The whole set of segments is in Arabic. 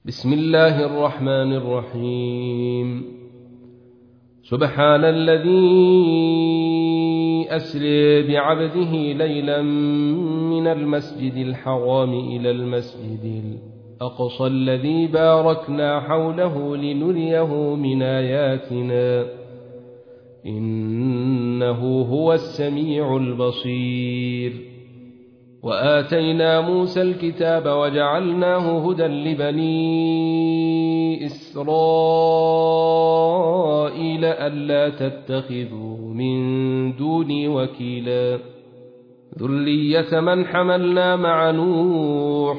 بسم الله الرحمن الرحيم. سبحان الذي أسري بعبده ليلا من المسجد الحرام إلى المسجد الأقصى الذي باركنا حوله لنريه من آياتنا إنه هو السميع البصير. وآتينا موسى الكتاب وجعلناه هدى لبني إسرائيل ألا تتخذوا من دوني وكيلا ذرية من حملنا مع نوح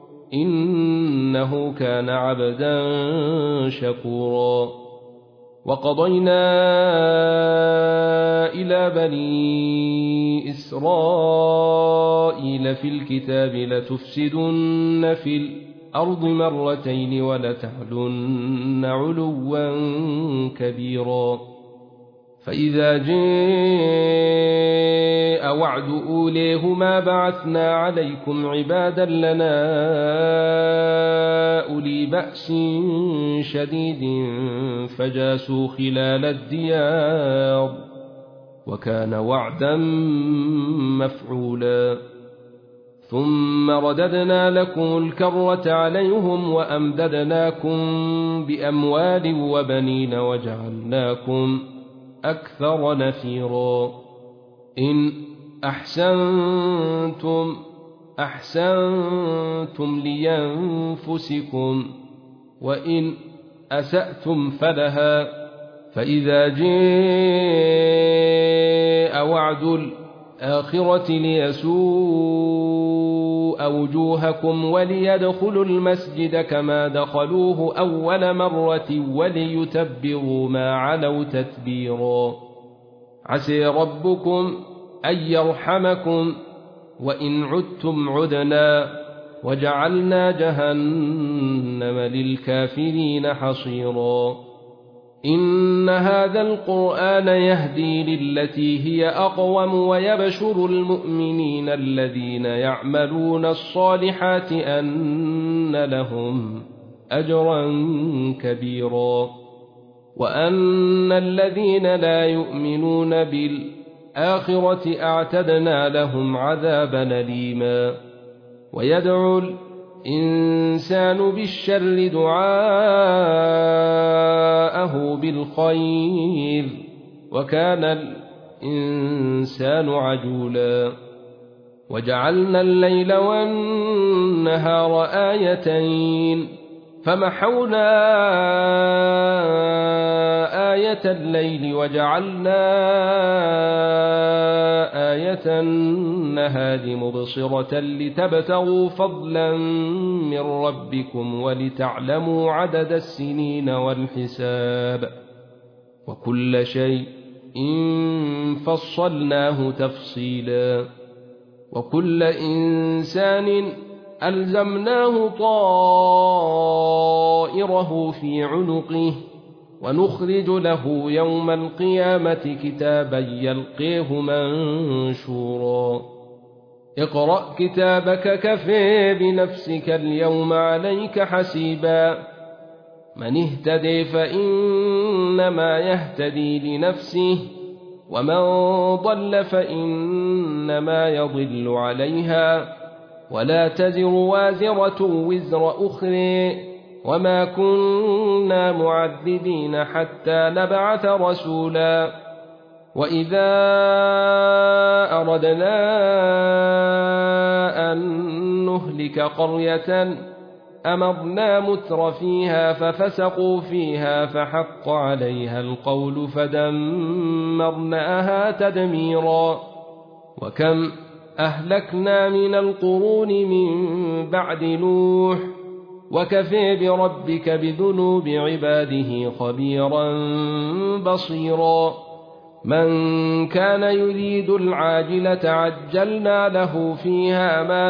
إنه كان عبدا شكورا. وقضينا إلى بني إسرائيل في الكتاب لتفسدن في الأرض مرتين ولتعلن علوا كبيرا. فإذا جاء وعد أوليهما بعثنا عليكم عبادا لنا أولي بأس شديد فجاسوا خلال الديار وكان وعدا مفعولا. ثم رددنا لكم الكرة عليهم وأمددناكم بأموال وبنين وجعلناكم أكثر نفيرا. إن أحسنتم لينفسكم وإن أسأتم فلها. فإذا جاء وعد الآخرة ليسوء وجوهكم وليدخلوا المسجد كما دخلوه أول مرة وليتبروا ما علوا تتبيرا. عسى ربكم أن يرحمكم وإن عدتم عدنا وجعلنا جهنم للكافرين حصيرا. إن هذا القرآن يهدي للتي هي أقوم ويبشر المؤمنين الذين يعملون الصالحات أن لهم أجرا كبيرا وأن الذين لا يؤمنون بالآخرة أعتدنا لهم عذابا أليما. ويدعو الإنسان بالشر دعاءه بالخير وكان الإنسان عجولا. وجعلنا الليل والنهار آيتين فمحونا آية الليل وجعلنا آية النهار مبصرة لتبتغوا فضلا من ربكم ولتعلموا عدد السنين والحساب وكل شيء فصلناه تفصيلا. وكل إنسان ألزمناه طائره في عنقه ونخرج له يوم القيامة كتابا يلقيه منشورا. اقرأ كتابك كفى بنفسك اليوم عليك حسيبا. من اهتدي فإنما يهتدي لنفسه ومن ضل فإنما يضل عليها ولا تزر وازرة وزر أخرى وما كنا معذبين حتى نبعث رسولا. وإذا أردنا أن نهلك قرية أمرنا متر فيها ففسقوا فيها فحق عليها القول فدمرناها تدميرا. وكم أهلكنا من القرون من بعد نوح وكفى بربك بذنوب عباده خبيرا بصيرا. من كان يريد العاجلة عجلنا له فيها ما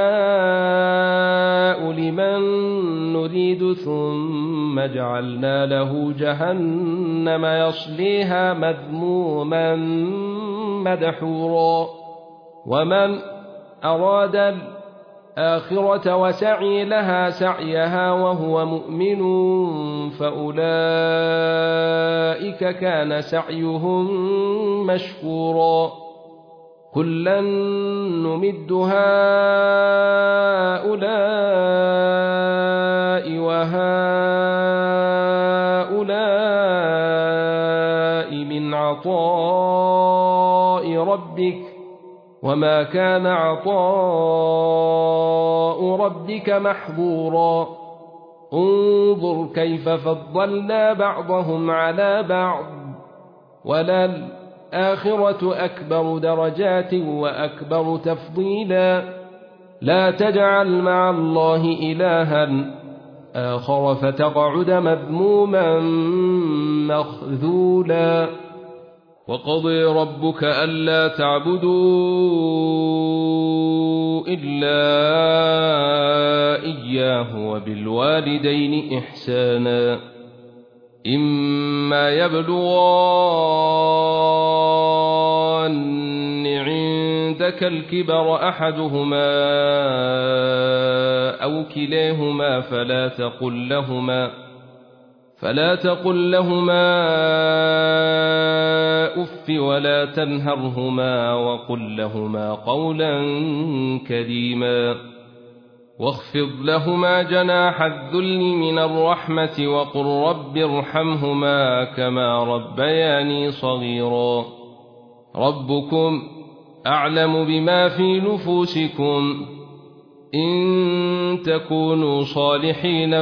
نشاء لمن نريد ثم جعلنا له جهنم يصليها مذموما مدحورا. ومن أراد الآخرة وسعي لها سعيها وهو مؤمن فأولئك كان سعيهم مشكورا كلا نمد هؤلاء وهؤلاء من عطاء ربك وما كان عطاء ربك محظورا انظر كيف فضلنا بعضهم على بعض وللآخرة أكبر درجات وأكبر تفضيلا لا تجعل مع الله إلها آخر فتقعد مذموما مخذولا وقضي ربك ألا تعبدوا إلا إياه وبالوالدين إحسانا إما يبلغن عندك الكبر أحدهما أو كليهما فلا تقل لهما أف ولا تنهرهما وقل لهما قولا كريما واخفض لهما جناح الذل من الرحمة وقل رب ارحمهما كما ربياني صغيرا ربكم أعلم بما في نفوسكم إن تكونوا صالحين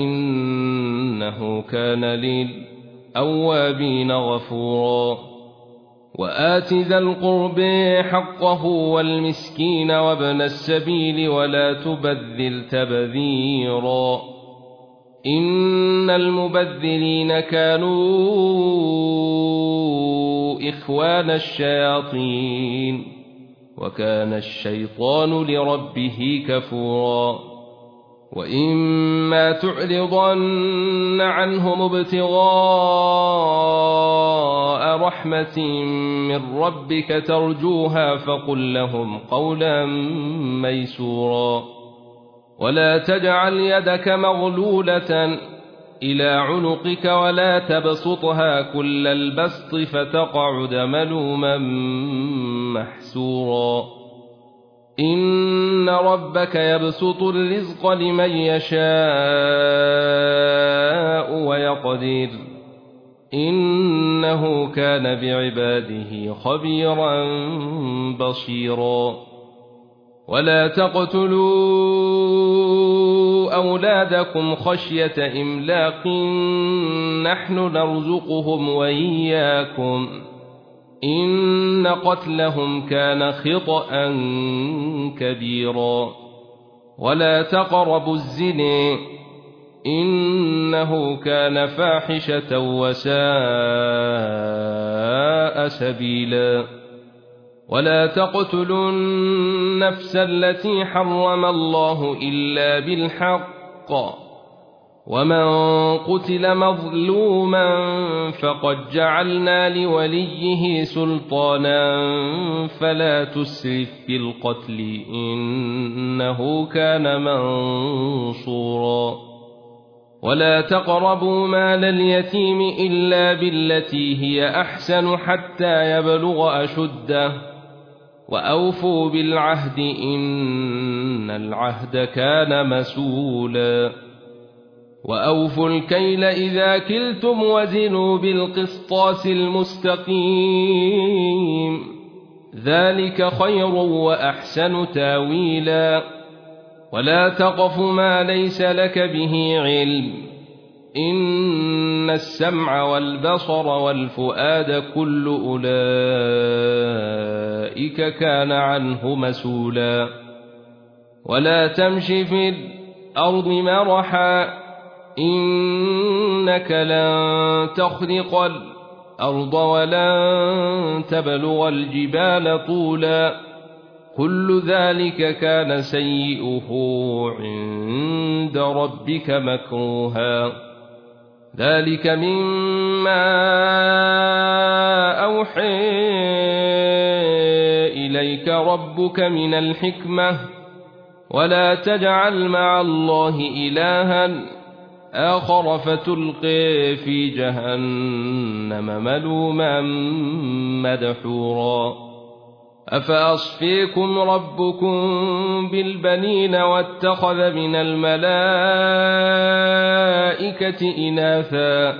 فإنه كان للأوابين غفورا وآت ذا القرب حقه والمسكين وابن السبيل ولا تبذل تبذيرا إن المبذلين كانوا إخوان الشياطين وكان الشيطان لربه كفورا وإما تعرضن عنهم ابتغاء رحمة من ربك ترجوها فقل لهم قولا ميسورا ولا تجعل يدك مغلولة إلى عنقك ولا تبسطها كل البسط فتقعد ملوما محسورا إن ربك يبسط الرزق لمن يشاء ويقدر إنه كان بعباده خبيرا بصيرا ولا تقتلوا أولادكم خشية إملاق نحن نرزقهم وإياكم إن قتلهم كان خطأ كبيرا ولا تقربوا الزنا إنه كان فاحشة وساء سبيلا ولا تقتلوا النفس التي حرم الله إلا بالحق ومن قتل مظلوما فقد جعلنا لوليه سلطانا فلا تسرف في القتل إنه كان منصورا ولا تقربوا مال اليتيم إلا بالتي هي أحسن حتى يبلغ أشده وأوفوا بالعهد إن العهد كان مسؤولا وأوفوا الكيل إذا كلتم وزنوا بالقسطاس المستقيم ذلك خير وأحسن تاويلا ولا تقف ما ليس لك به علم إن السمع والبصر والفؤاد كل أولئك كان عنه مسؤولا ولا تمش في الأرض مرحا إنك لن تخرق الأرض ولن تبلغ الجبال طولا كل ذلك كان سيئه عند ربك مكروها ذلك مما أوحى إليك ربك من الحكمة ولا تجعل مع الله إلها آخر فتلقي في جهنم ملوما مدحورا أفأصفيكم ربكم بالبنين واتخذ من الملائكة إناثا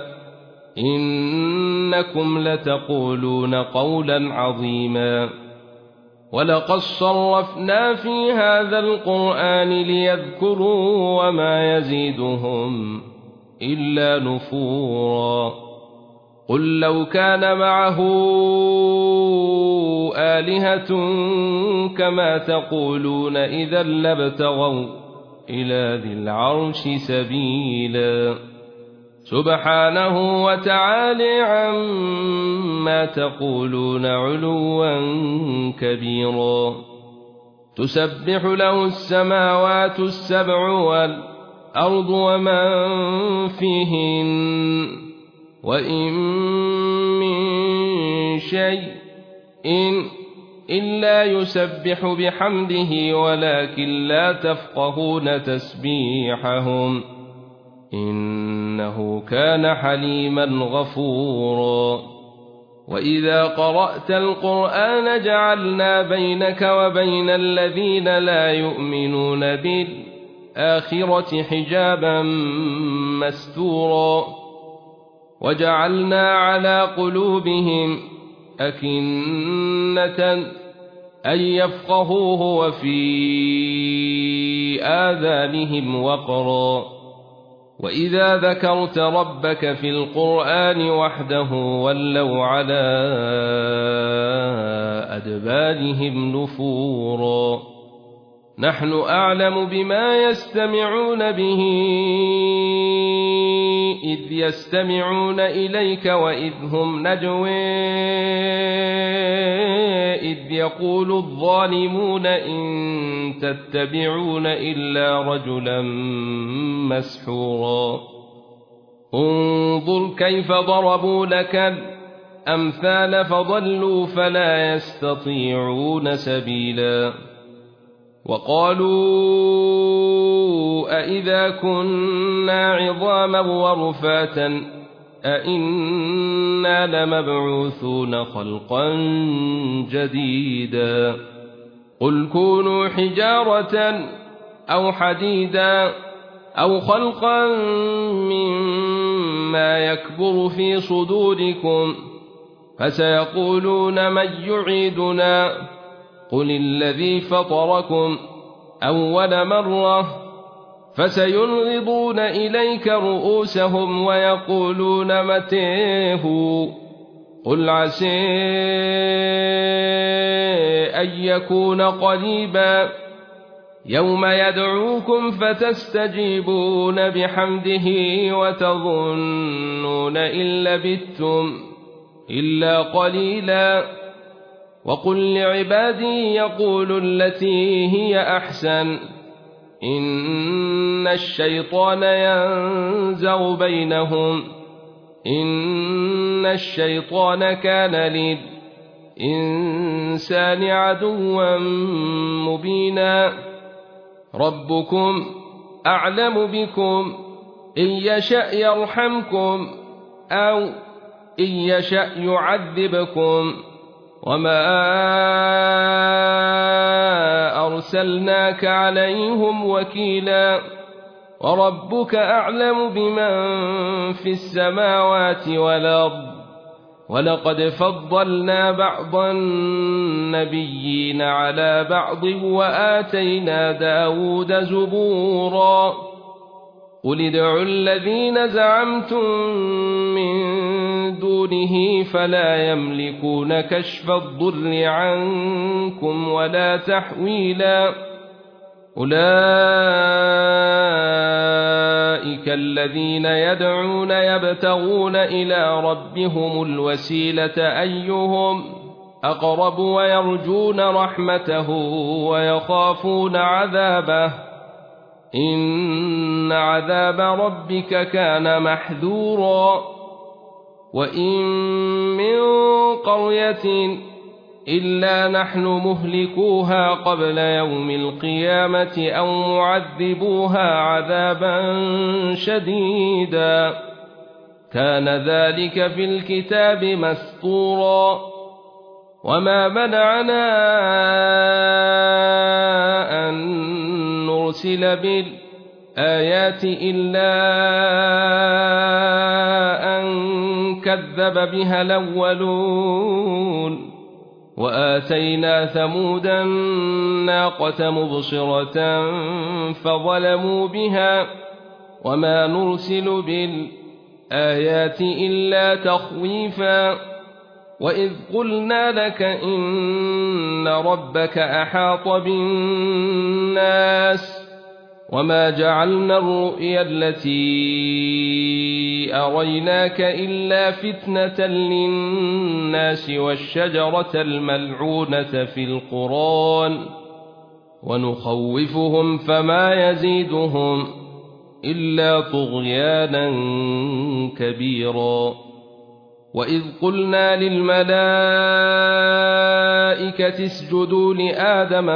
إنكم لتقولون قولا عظيما ولقد صرفنا في هذا القرآن ليذكروا وما يزيدهم إلا نفورا قل لو كان معه آلهة كما تقولون إذا لابتغوا إلى ذي العرش سبيلا سبحانه وتعالى عما تقولون علوا كبيرا تسبح له السماوات السبع والأرض ومن فيهن وإن من شيء إلا يسبح بحمده ولكن لا تفقهون تسبيحهم إنه كان حليما غفورا وإذا قرأت القرآن جعلنا بينك وبين الذين لا يؤمنون بالآخرة حجابا مستورا وجعلنا على قلوبهم أكنة أن يفقهوه وفي آذانهم وقرا وإذا ذكرت ربك في القرآن وحده ولوا على أدبارهم نفورا نحن أعلم بما يستمعون به إذ يستمعون إليك وإذ هم نجوى إذ يقول الظالمون إن تتبعون إلا رجلا مسحورا انظر كيف ضربوا لك الأمثال فضلوا فلا يستطيعون سبيلا وقالوا أإذا كنا عظاما ورفاتا أإنا لمبعوثون خلقا جديدا قل كونوا حجارة أو حديدا أو خلقا مما يكبر في صدوركم فسيقولون من يعيدنا قل الذي فطركم أول مرة فسينغضون إليك رؤوسهم ويقولون متيه قل عسى أن يكون قريبا يوم يدعوكم فتستجيبون بحمده وتظنون إن لبثتم إلا قليلا وقل لعبادي يقولوا التي هي أحسن إن الشيطان ينزغ بينهم إن الشيطان كان للإنسان عدوا مبينا ربكم أعلم بكم إن يشأ يرحمكم أو إن يشأ يعذبكم وما أرسلناك عليهم وكيلا وربك أعلم بمن في السماوات والأرض ولقد فضلنا بعض النبيين على بعض وآتينا داود زبورا قل ادعوا الذين زعمتم من دونه فلا يملكون كشف الضر عنكم ولا تحويلا أولئك الذين يدعون يبتغون إلى ربهم الوسيلة أيهم أقرب ويرجون رحمته ويخافون عذابه إن عذاب ربك كان محذورا وإن من قرية إلا نحن مهلكوها قبل يوم القيامة أو معذبوها عذابا شديدا كان ذلك في الكتاب مسطورا وما منعنا أن نرسل بالآيات إلا أن كذب بها الأولون وآتينا ثمود الناقة مبصرة فظلموا بها وما نرسل بالآيات إلا تخويفا وإذ قلنا لك إن ربك أحاط بالناس وما جعلنا الرؤيا التي أريناك إلا فتنة للناس والشجرة الملعونة في القرآن ونخوفهم فما يزيدهم إلا طغيانا كبيرا وإذ قلنا للملائكة اسجدوا لآدم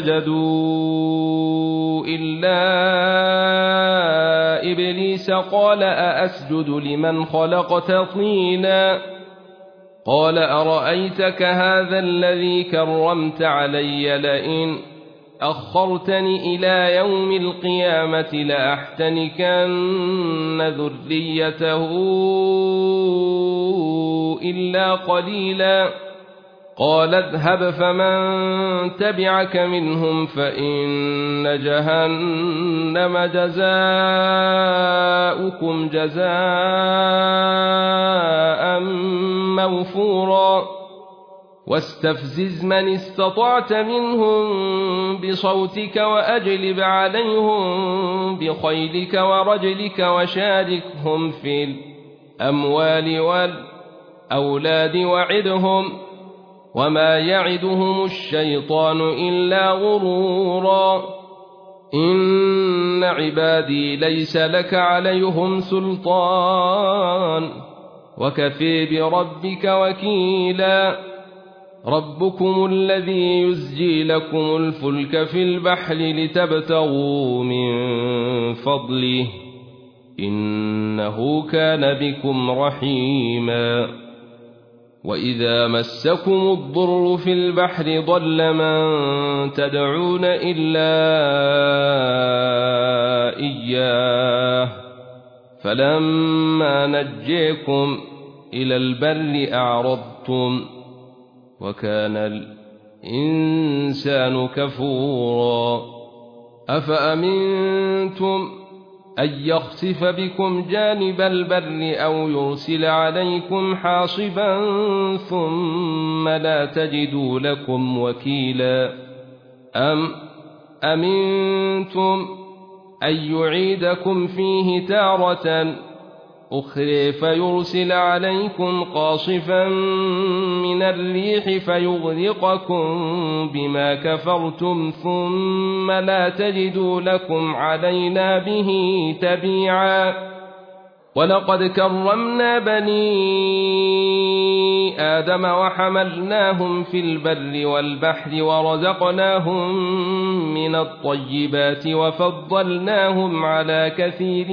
فسجدوا إلا إبليس قال أأسجد لمن خلقت طينا قال أرأيتك هذا الذي كرمت علي لئن أخرتني إلى يوم القيامة لأحتنكن ذريته إلا قليلا قال اذهب فمن تبعك منهم فإن جهنم جزاؤكم جزاء موفورا واستفزز من استطعت منهم بصوتك وأجلب عليهم بخيلك ورجلك وشاركهم في الأموال والأولاد وعدهم وما يعدهم الشيطان إلا غرورا إن عبادي ليس لك عليهم سلطان وكفي بربك وكيلا ربكم الذي يزجي لكم الفلك في البحر لتبتغوا من فضله إنه كان بكم رحيما وإذا مسكم الضر في البحر ضل من تدعون إلا إياه فلما نجيكم إلى البر أعرضتم وكان الإنسان كفورا أفأمنتم أن يخسف بكم جانب البر أو يرسل عليكم حاصبا ثم لا تجدوا لكم وكيلا أم أمنتم أن يعيدكم فيه تارة أخرى فيرسل عليكم قاصفا من الريح فيغرقكم بما كفرتم ثم لا تجدوا لكم علينا به تبيعا ولقد كرمنا بني آدم وحملناهم في البر والبحر ورزقناهم من الطيبات وفضلناهم على كثير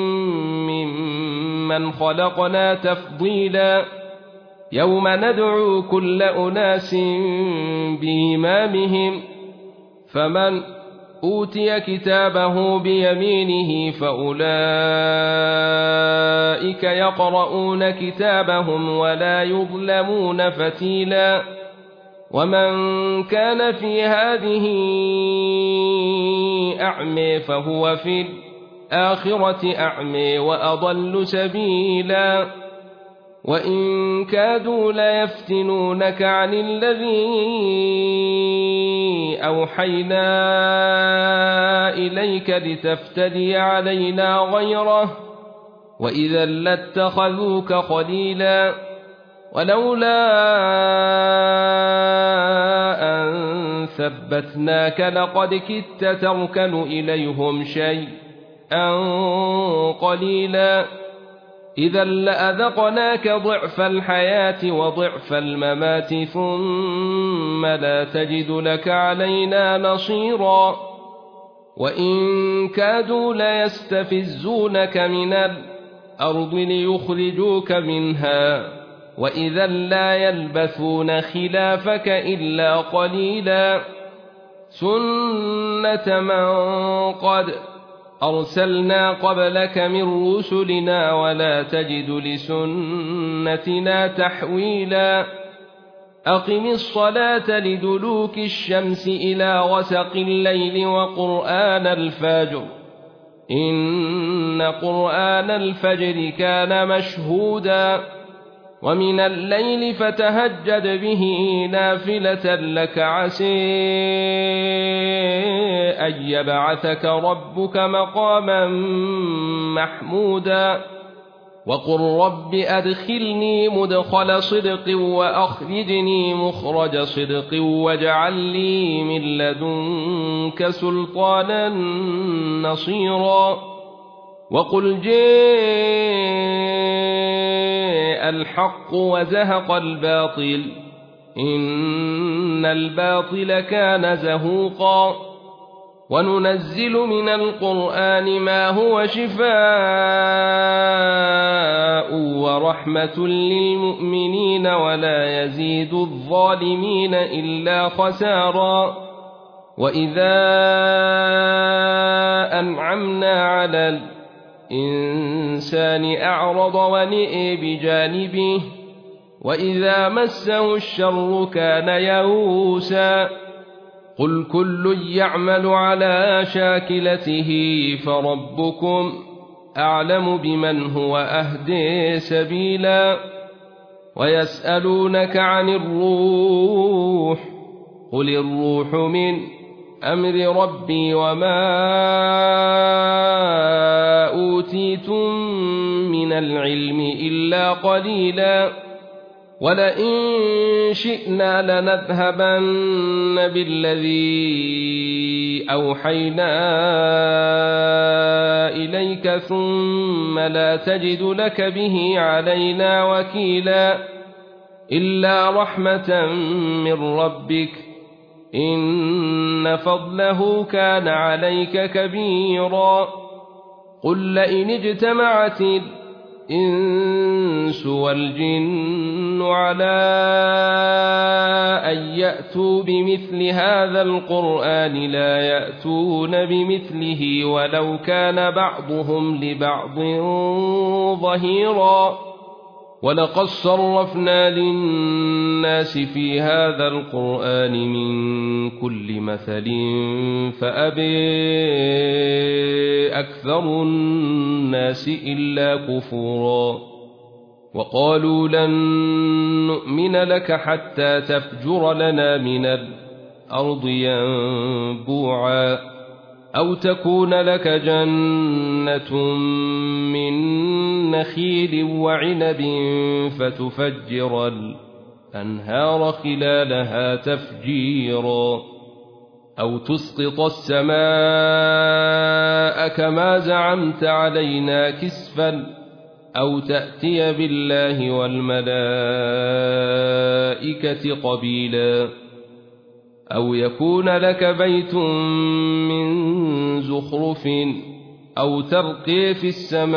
ممن خلقنا تفضيلا يوم ندعو كل أناس بإمامهم فمن أوتي كتابه بيمينه فأولئك يقرؤون كتابهم ولا يظلمون فتيلا ومن كان في هذه أعمى فهو في الآخرة أعمى وأضل سبيلا وإن كادوا ليفتنونك عن الذي أوحينا إليك لتفتري علينا غيره وإذا لاتخذوك خليلا ولولا أن ثبتناك لقد كدت تركن إليهم شيئا قليلا إذا لأذقناك ضعف الحياة وضعف الممات ثم لا تجد لك علينا نصيرا وإن كادوا ليستفزونك من الأرض ليخرجوك منها وإذا لا يلبثون خلافك إلا قليلا سنة من قد أرسلنا قبلك من رسلنا ولا تجد لسنتنا تحويلا أقم الصلاة لدلوك الشمس إلى غسق الليل وقرآن الفجر إن قرآن الفجر كان مشهودا ومن الليل فتهجد به نافلة لك عسى أن يبعثك ربك مقاما محمودا وقل رب أدخلني مدخل صدق وأخرجني مخرج صدق واجعل لي من لدنك سلطانا نصيرا وقل جاء الحق وزهق الباطل إن الباطل كان زهوقا وننزل من القرآن ما هو شفاء ورحمة للمؤمنين ولا يزيد الظالمين إلا خسارا وإذا أنعمنا على الإنسان أعرض ونئ بجانبه وإذا مسه الشر كان يئوسا قل كل يعمل على شاكلته فربكم أعلم بمن هو أهدي سبيلا ويسألونك عن الروح قل الروح من أمر ربي وما أوتيتم من العلم إلا قليلا ولئن شئنا لنذهبن بالذي أوحينا إليك ثم لا تجد لك به علينا وكيلا إلا رحمة من ربك إن فضله كان عليك كبيرا قل لئن اجتمعت الإنس والجن على أن يأتوا بمثل هذا القرآن لا يأتون بمثله ولو كان بعضهم لبعض ظهيرا ولقد صرفنا للناس في هذا القرآن من كل مثل فأبى أكثر الناس إلا كفورا وقالوا لن نؤمن لك حتى تفجر لنا من الأرض ينبوعا أو تكون لك جنة من نخيل وعنب فتفجر الأنهار خلالها تفجيرا أو تسقط السماء كما زعمت علينا كسفا أو تأتي بالله والملائكة قبيلا أو يكون لك بيت من زخرف أو ترقي في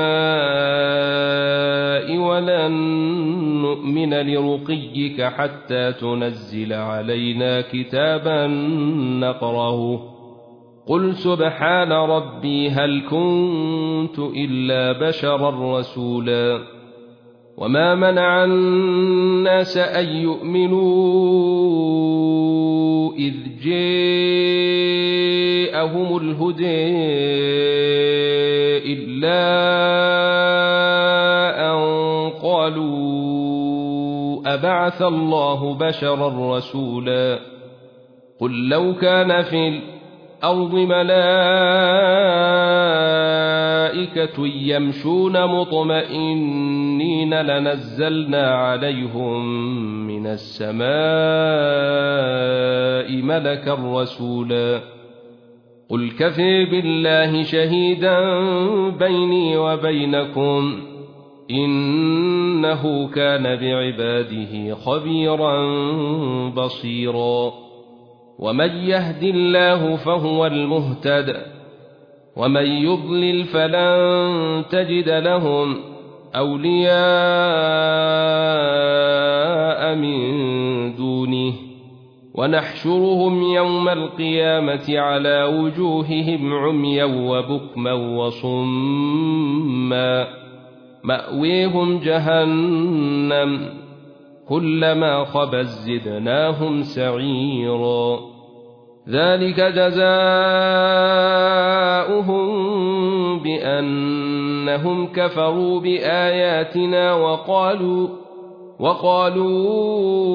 السماء ولن نؤمن لرقيك حتى تنزل علينا كتابا نقرأه قل سبحان ربي هل كنت إلا بشرا رسولا وما منع الناس أن يؤمنوا إذ جاءهم الهدى إلا أن قالوا أبعث الله بشرا رسولا قل لو كان في الأرض ملائكة يمشون مطمئنين لنزلنا عليهم من السماء ملكا رسولا قل كفى بالله شهيدا بيني وبينكم إنه كان بعباده خبيرا بصيرا ومن يهد الله فهو المهتد ومن يضلل فلن تجد لهم أولياء من دونه ونحشرهم يوم القيامة على وجوههم عميا وبكما وصما مأويهم جهنم كلما خبت زدناهم سعيرا ذلك جزاؤهم بأنهم كفروا بآياتنا وقالوا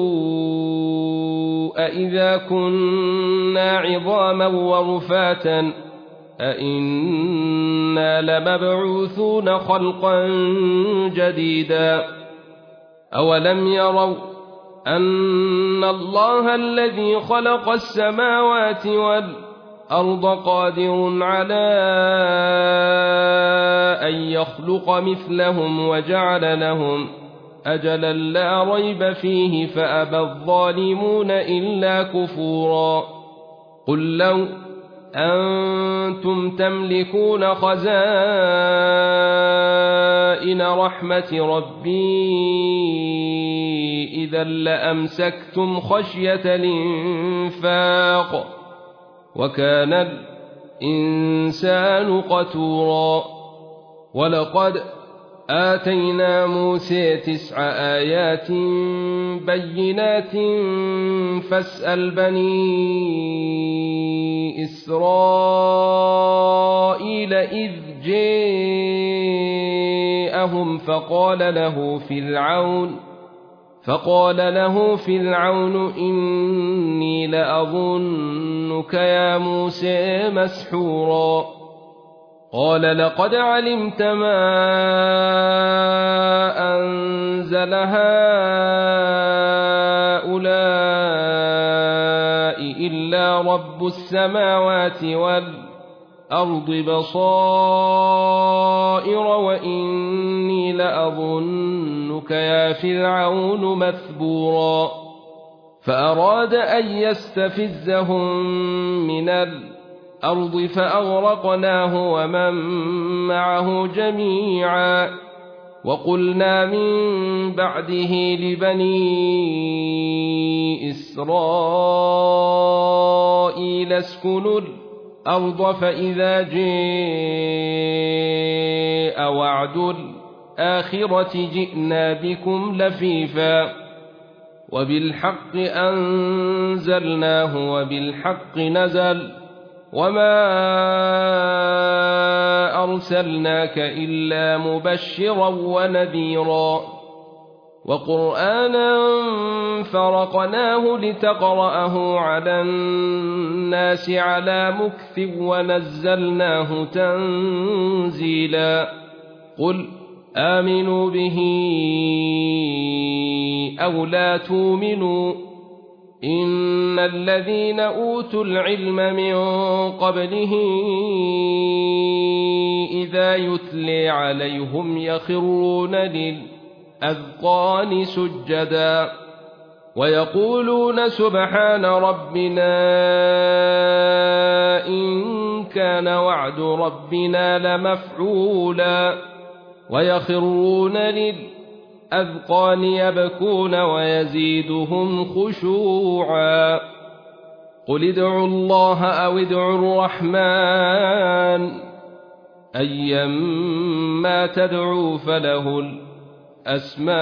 أإذا كنا عظاما ورفاتا أإنا لمبعوثون خلقا جديدا أولم يروا أن الله الذي خلق السماوات والأرض قادر على أن يخلق مثلهم وجعل لهم أجلا لا ريب فيه فأبى الظالمون إلا كفورا قل لو أنتم تملكون خزائن رحمة ربي إذا لأمسكتم خشية الإنفاق وكان الإنسان قتورا ولقد آتينا موسى 9 آيات بينات فاسأل بني إسرائيل إذ جاءهم فقال له فرعون إني لأظنك يا موسى مسحورا قال لقد علمت ما أنزل هؤلاء إلا رب السماوات والأرض بصائر وإني لأظنك يا فرعون مثبورا فأراد أن يستفزهم من الأرض فأغرقناه ومن معه جميعا وقلنا من بعده لبني إسرائيل اسكنوا الأرض فإذا جاء وعد الآخرة جئنا بكم لفيفا وبالحق أنزلناه وبالحق نزل وما أرسلناك إلا مبشرا ونذيرا وقرآنا فرقناه لتقرأه على الناس على مكث ونزلناه تنزيلا قل آمنوا به أو لا تؤمنوا إن الذين أوتوا العلم من قبله إذا يتلي عليهم يخرون للأذقان سجدا ويقولون سبحان ربنا إن كان وعد ربنا لمفعولا ويخرون للأذقان يبكون ويزيدهم خشوعا قل ادعوا الله أو ادعوا الرحمن أيما تدعوا فله الأسماء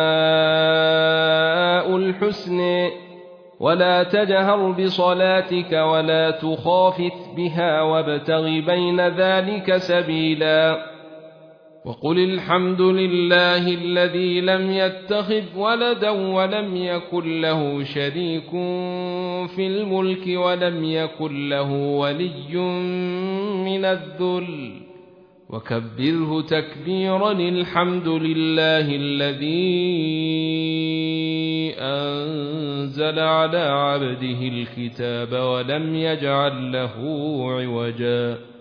الحسن ولا تجهر بصلاتك ولا تخافت بها وابتغ بين ذلك سبيلا وقل الحمد لله الذي لم يتخذ ولدا ولم يكن له شريك في الملك ولم يكن له ولي من الذل وكبره تكبيرا الحمد لله الذي أنزل على عبده الكتاب ولم يجعل له عوجا